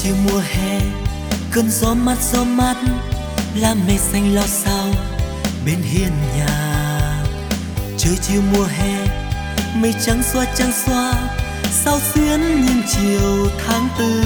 chiều mùa hè, cơn gió mát lá mây xanh lo sao bên hiên nhà. Trời chiều mùa hè, mây trắng xóa sao xuyến nhìn chiều tháng tư.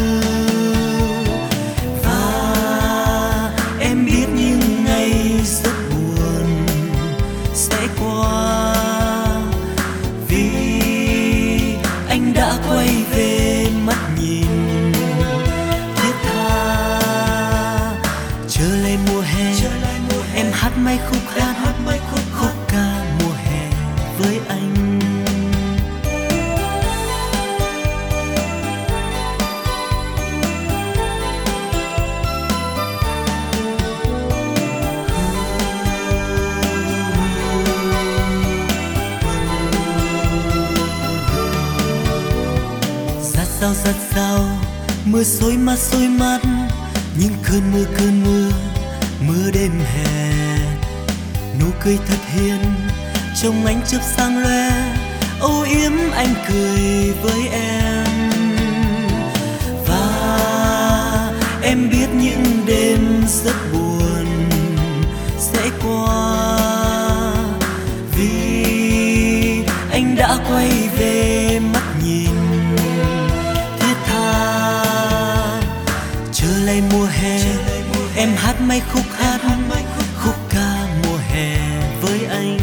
Và em biết những ngày rất buồn sẽ qua, vì anh đã quay về mắt nhìn thiết tha. Trở lại mùa hè, em hát mấy khúc ca mùa hè với anh. Giạt rào mưa xối mắt những cơn mưa đêm hè. Nụ cười thật hiền trong ánh chớp sáng loe, âu yếm anh cười với em. Và em biết những đêm rất buồn sẽ qua, vì anh đã quay về mắt nhìn thiết tha. Trở lại mùa hè, em hát mấy khúc ca mùa hè với anh.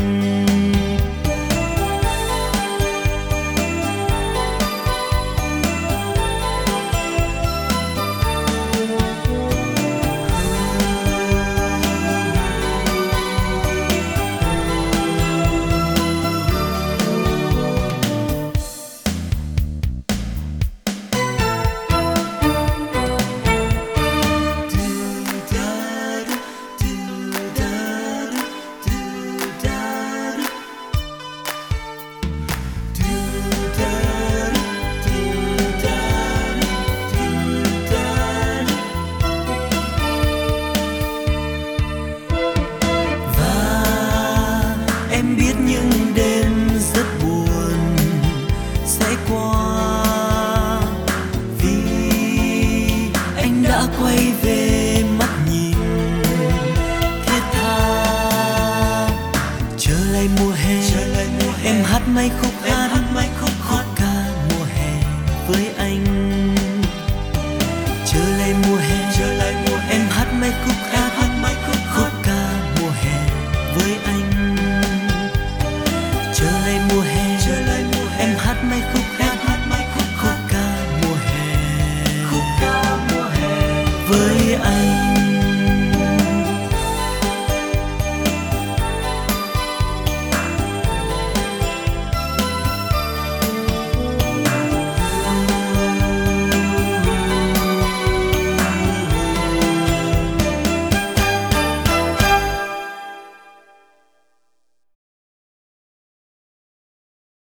Em biết những đêm rất buồn sẽ qua, vì anh đã quay về mắt nhìn thiết tha. Trở lại mùa hè, em hát mấy khúc ca mùa hè với anh. Trở lại mùa hè, em hát mấy khúc ca mùa hè với anh.